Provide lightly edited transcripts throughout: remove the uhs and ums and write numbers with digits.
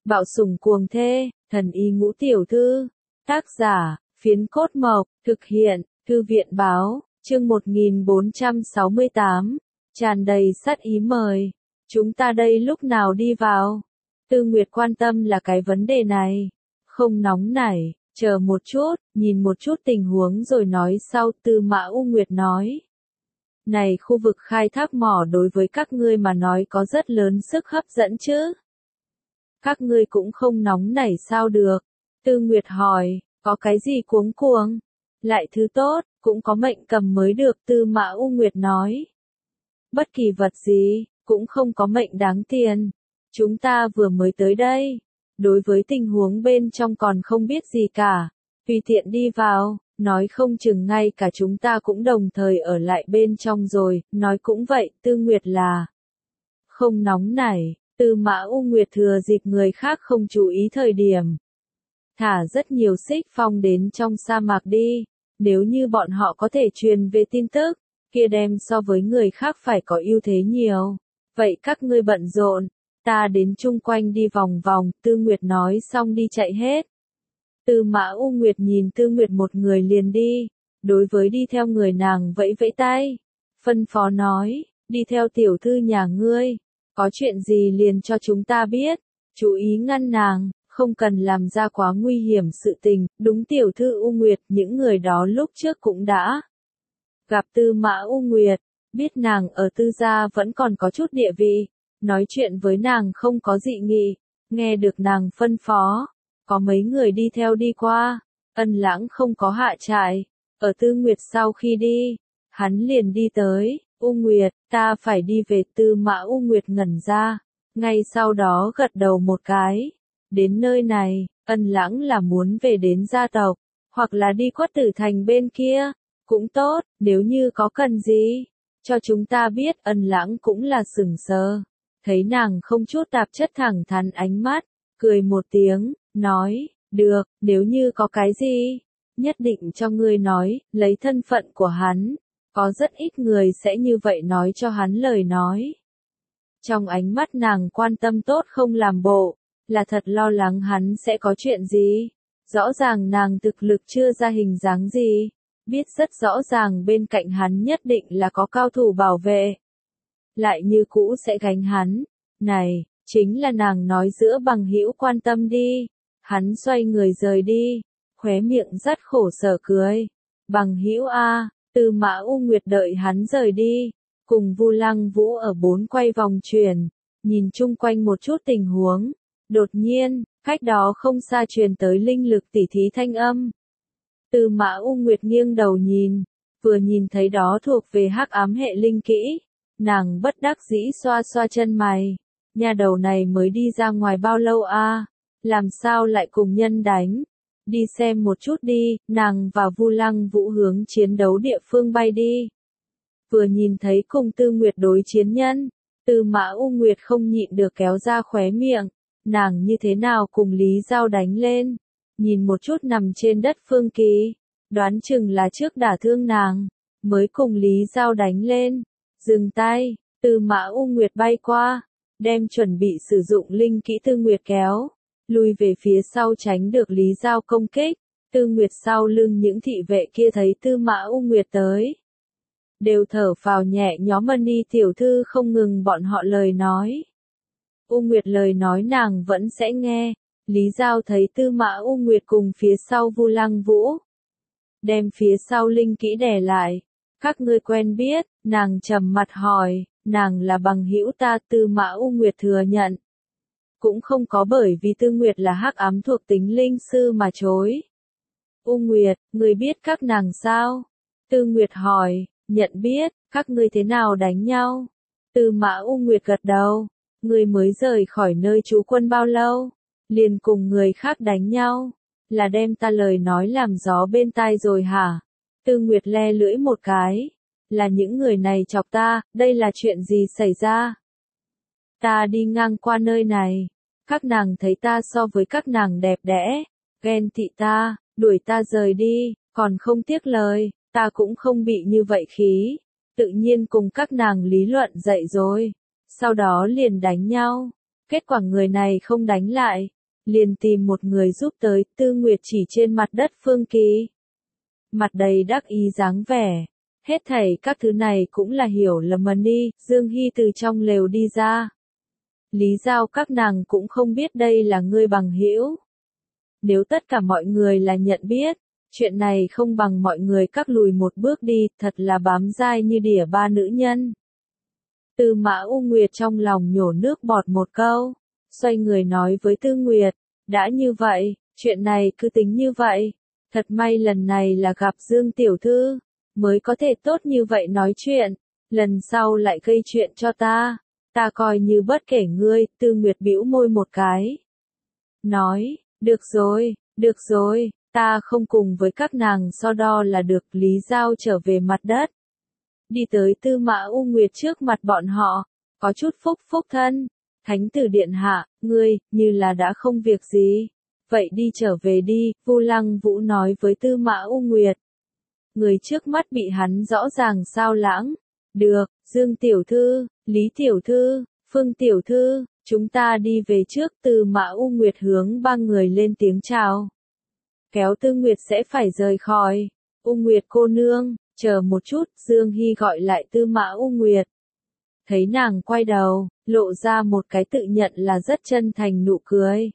Bạo sủng cuồng thê, thần y ngũ tiểu thư. Tác giả, Phiến Cốt Mộc, thực hiện, Thư viện báo, chương 1468, tràn đầy sát ý mời. Chúng ta đây lúc nào đi vào? Tư Nguyệt quan tâm là cái vấn đề này. Không nóng nảy, chờ một chút, nhìn một chút tình huống rồi nói sau. Tư Mã U Nguyệt nói. Này khu vực khai thác mỏ đối với các ngươi mà nói có rất lớn sức hấp dẫn chứ? Các ngươi cũng không nóng nảy sao được? Tư Nguyệt hỏi, có cái gì cuống cuồng? Lại thứ tốt, cũng có mệnh cầm mới được. Tư Mã U Nguyệt nói. Bất kỳ vật gì, cũng không có mệnh đáng tiền. Chúng ta vừa mới tới đây. Đối với tình huống bên trong còn không biết gì cả. Tùy tiện đi vào, nói không chừng ngay cả chúng ta cũng đồng thời ở lại bên trong rồi. Nói cũng vậy, Tư Nguyệt là không nóng nảy. Tư Mã U Nguyệt thừa dịp người khác không chú ý thời điểm. Thả rất nhiều xích phong đến trong sa mạc đi. Nếu như bọn họ có thể truyền về tin tức, kia đem so với người khác phải có ưu thế nhiều. Vậy các ngươi bận rộn, ta đến chung quanh đi vòng vòng. Tư Nguyệt nói xong đi chạy hết. Tư Mã U Nguyệt nhìn Tư Nguyệt một người liền đi. Đối với đi theo người nàng vẫy vẫy tay. Phân phó nói, đi theo tiểu thư nhà ngươi. Có chuyện gì liền cho chúng ta biết. Chú ý ngăn nàng, không cần làm ra quá nguy hiểm sự tình. Đúng tiểu thư U Nguyệt, những người đó lúc trước cũng đã gặp Tư Mã U Nguyệt, biết nàng ở Tư gia vẫn còn có chút địa vị, nói chuyện với nàng không có dị nghị, nghe được nàng phân phó, có mấy người đi theo đi qua, Ân Lãng không có hạ trại, ở Tư Nguyệt sau khi đi, hắn liền đi tới, U Nguyệt, ta phải đi về. Tư Mã U Nguyệt ngẩn ra, ngay sau đó gật đầu một cái, đến nơi này, Ân Lãng là muốn về đến gia tộc, hoặc là đi Quất Tử Thành bên kia. Cũng tốt, nếu như có cần gì, cho chúng ta biết. Ân Lãng cũng là sửng sờ, thấy nàng không chút tạp chất thẳng thắn ánh mắt, cười một tiếng, nói, được, nếu như có cái gì, nhất định cho ngươi nói. Lấy thân phận của hắn, có rất ít người sẽ như vậy nói cho hắn lời nói. Trong ánh mắt nàng quan tâm tốt không làm bộ, là thật lo lắng hắn sẽ có chuyện gì. Rõ ràng nàng thực lực chưa ra hình dáng gì. Biết rất rõ ràng bên cạnh hắn nhất định là có cao thủ bảo vệ. Lại như cũ sẽ gánh hắn. Này, chính là nàng nói giữa bằng hữu quan tâm đi. Hắn xoay người rời đi, khóe miệng rất khổ sở cười. Bằng hữu a. Tư Mã U Nguyệt đợi hắn rời đi, cùng Vu Lăng Vũ ở bốn quay vòng chuyển, nhìn chung quanh một chút tình huống. Đột nhiên, cách đó không xa truyền tới linh lực tỉ thí thanh âm. Tư Mã U Nguyệt nghiêng đầu nhìn, vừa nhìn thấy đó thuộc về hắc ám hệ linh kỹ, nàng bất đắc dĩ xoa xoa chân mày, nhà đầu này mới đi ra ngoài bao lâu a, làm sao lại cùng nhân đánh, đi xem một chút đi. Nàng và Vu Lăng Vũ hướng chiến đấu địa phương bay đi. Vừa nhìn thấy cùng Tư Nguyệt đối chiến nhân, Tư Mã U Nguyệt không nhịn được kéo ra khóe miệng, nàng như thế nào cùng Lý Giao đánh lên. Nhìn một chút nằm trên đất Phương Kỳ, đoán chừng là trước đả thương nàng, mới cùng Lý Giao đánh lên. Dừng tay, Tư Mã U Nguyệt bay qua, đem chuẩn bị sử dụng linh kỹ Tư Nguyệt kéo, lùi về phía sau tránh được Lý Giao công kích. Tư Nguyệt sau lưng những thị vệ kia thấy Tư Mã U Nguyệt tới, đều thở phào nhẹ nhõm. Ni tiểu thư không ngừng bọn họ lời nói. U Nguyệt lời nói nàng vẫn sẽ nghe. Lý Giao thấy Tư Mã U Nguyệt cùng phía sau Vu Lăng Vũ, đem phía sau linh kỹ đè lại. Các ngươi quen biết? Nàng trầm mặt hỏi. Nàng là bằng hữu ta. Tư Mã U Nguyệt thừa nhận. Cũng không có bởi vì Tư Nguyệt là hắc ám thuộc tính linh sư mà chối. U Nguyệt, ngươi biết các nàng sao? Tư Nguyệt hỏi. Nhận biết. Các ngươi thế nào đánh nhau? Tư Mã U Nguyệt gật đầu. Ngươi mới rời khỏi nơi trú quân bao lâu? Liền cùng người khác đánh nhau, là đem ta lời nói làm gió bên tai rồi hả? Tư Nguyệt le lưỡi một cái, là những người này chọc ta. Đây là chuyện gì xảy ra? Ta đi ngang qua nơi này, các nàng thấy ta so với các nàng đẹp đẽ, ghen tị ta, đuổi ta rời đi, còn không tiếc lời. Ta cũng không bị như vậy khí, tự nhiên cùng các nàng lý luận dậy rồi, sau đó liền đánh nhau. Kết quả người này không đánh lại, liền tìm một người giúp tới, Tư Nguyệt chỉ trên mặt đất Phương Kỳ. Mặt đầy đắc ý dáng vẻ. Hết thảy các thứ này cũng là hiểu lầm mà đi, Dương Hy từ trong lều đi ra. Lý Giao các nàng cũng không biết đây là ngươi bằng hữu. Nếu tất cả mọi người là nhận biết, chuyện này không bằng mọi người các lùi một bước đi, thật là bám dai như đỉa ba nữ nhân. Tư Mã U Nguyệt trong lòng nhổ nước bọt một câu, xoay người nói với Tư Nguyệt, đã như vậy, chuyện này cứ tính như vậy, thật may lần này là gặp Dương Tiểu Thư, mới có thể tốt như vậy nói chuyện, lần sau lại gây chuyện cho ta coi như bất kể ngươi, Tư Nguyệt bĩu môi một cái. Nói, được rồi, ta không cùng với các nàng so đo là được, Lý Giao trở về mặt đất. Đi tới Tư Mã U Nguyệt trước mặt bọn họ, có chút phúc thân, Thánh tử điện hạ, ngươi, như là đã không việc gì. Vậy đi trở về đi, Vu Lăng Vũ nói với Tư Mã U Nguyệt. Người trước mắt bị hắn rõ ràng sao lãng. Được, Dương Tiểu Thư, Lý Tiểu Thư, Phương Tiểu Thư, chúng ta đi về trước. Tư Mã U Nguyệt hướng ba người lên tiếng chào. Kéo Tư Nguyệt sẽ phải rời khỏi. U Nguyệt cô nương, chờ một chút, Dương Hy gọi lại Tư Mã U Nguyệt. Thấy nàng quay đầu, lộ ra một cái tự nhận là rất chân thành nụ cười.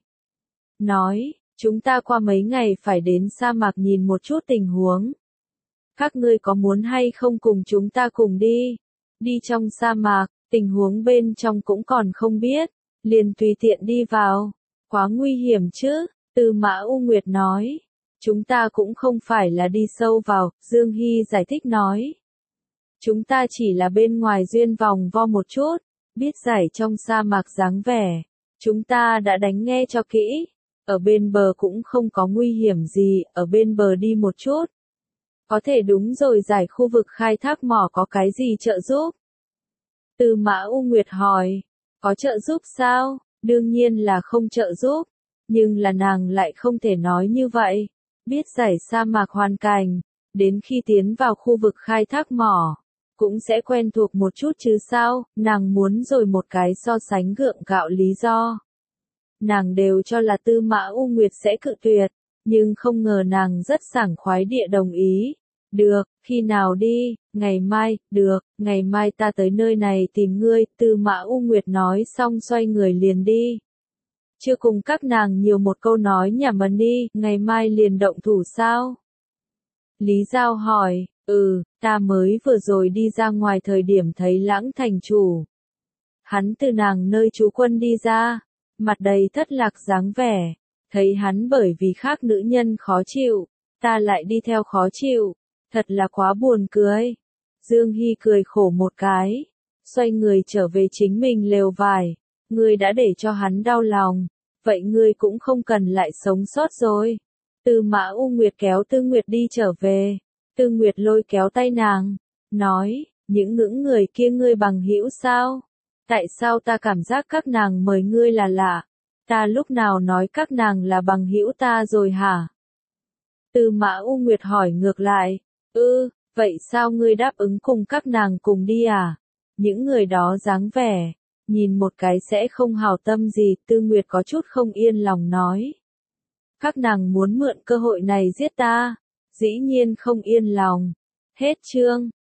Nói, chúng ta qua mấy ngày phải đến sa mạc nhìn một chút tình huống. Các ngươi có muốn hay không cùng chúng ta cùng đi? Đi trong sa mạc, tình huống bên trong cũng còn không biết, liền tùy tiện đi vào. Quá nguy hiểm chứ, Tư Mã U Nguyệt nói. Chúng ta cũng không phải là đi sâu vào, Dương Hy giải thích nói. Chúng ta chỉ là bên ngoài duyên vòng vo một chút, biết giải trong sa mạc dáng vẻ. Chúng ta đã đánh nghe cho kỹ. Ở bên bờ cũng không có nguy hiểm gì, ở bên bờ đi một chút. Có thể đúng rồi, giải khu vực khai thác mỏ có cái gì trợ giúp? Tư Mã U Nguyệt hỏi, có trợ giúp sao? Đương nhiên là không trợ giúp, nhưng là nàng lại không thể nói như vậy. Biết giải sa mạc hoàn cảnh, đến khi tiến vào khu vực khai thác mỏ, cũng sẽ quen thuộc một chút chứ sao, nàng muốn rồi một cái so sánh gượng gạo lý do. Nàng đều cho là Tư Mã U Nguyệt sẽ cự tuyệt, nhưng không ngờ nàng rất sảng khoái địa đồng ý. Được, khi nào đi? Ngày mai, được, ngày mai ta tới nơi này tìm ngươi, Tư Mã U Nguyệt nói xong xoay người liền đi. Chưa cùng các nàng nhiều một câu nói nhảm mần đi, ngày mai liền động thủ sao? Lý Giao hỏi, ta mới vừa rồi đi ra ngoài thời điểm thấy Lãng thành chủ. Hắn từ nàng nơi trú quân đi ra, mặt đầy thất lạc dáng vẻ, thấy hắn bởi vì khác nữ nhân khó chịu, ta lại đi theo khó chịu, thật là quá buồn cười. Dương Hy cười khổ một cái, xoay người trở về chính mình lều vải, ngươi đã để cho hắn đau lòng, vậy ngươi cũng không cần lại sống sót rồi. Tư Mã U Nguyệt kéo Tư Nguyệt đi trở về, Tư Nguyệt lôi kéo tay nàng, nói, những ngưỡng người kia ngươi bằng hữu sao? Tại sao ta cảm giác các nàng mời ngươi là lạ? Ta lúc nào nói các nàng là bằng hữu ta rồi hả? Tư Mã U Nguyệt hỏi ngược lại, vậy sao ngươi đáp ứng cùng các nàng cùng đi à? Những người đó dáng vẻ, nhìn một cái sẽ không hảo tâm gì, Tư Nguyệt có chút không yên lòng nói. Các nàng muốn mượn cơ hội này giết ta, dĩ nhiên không yên lòng. Hết chương.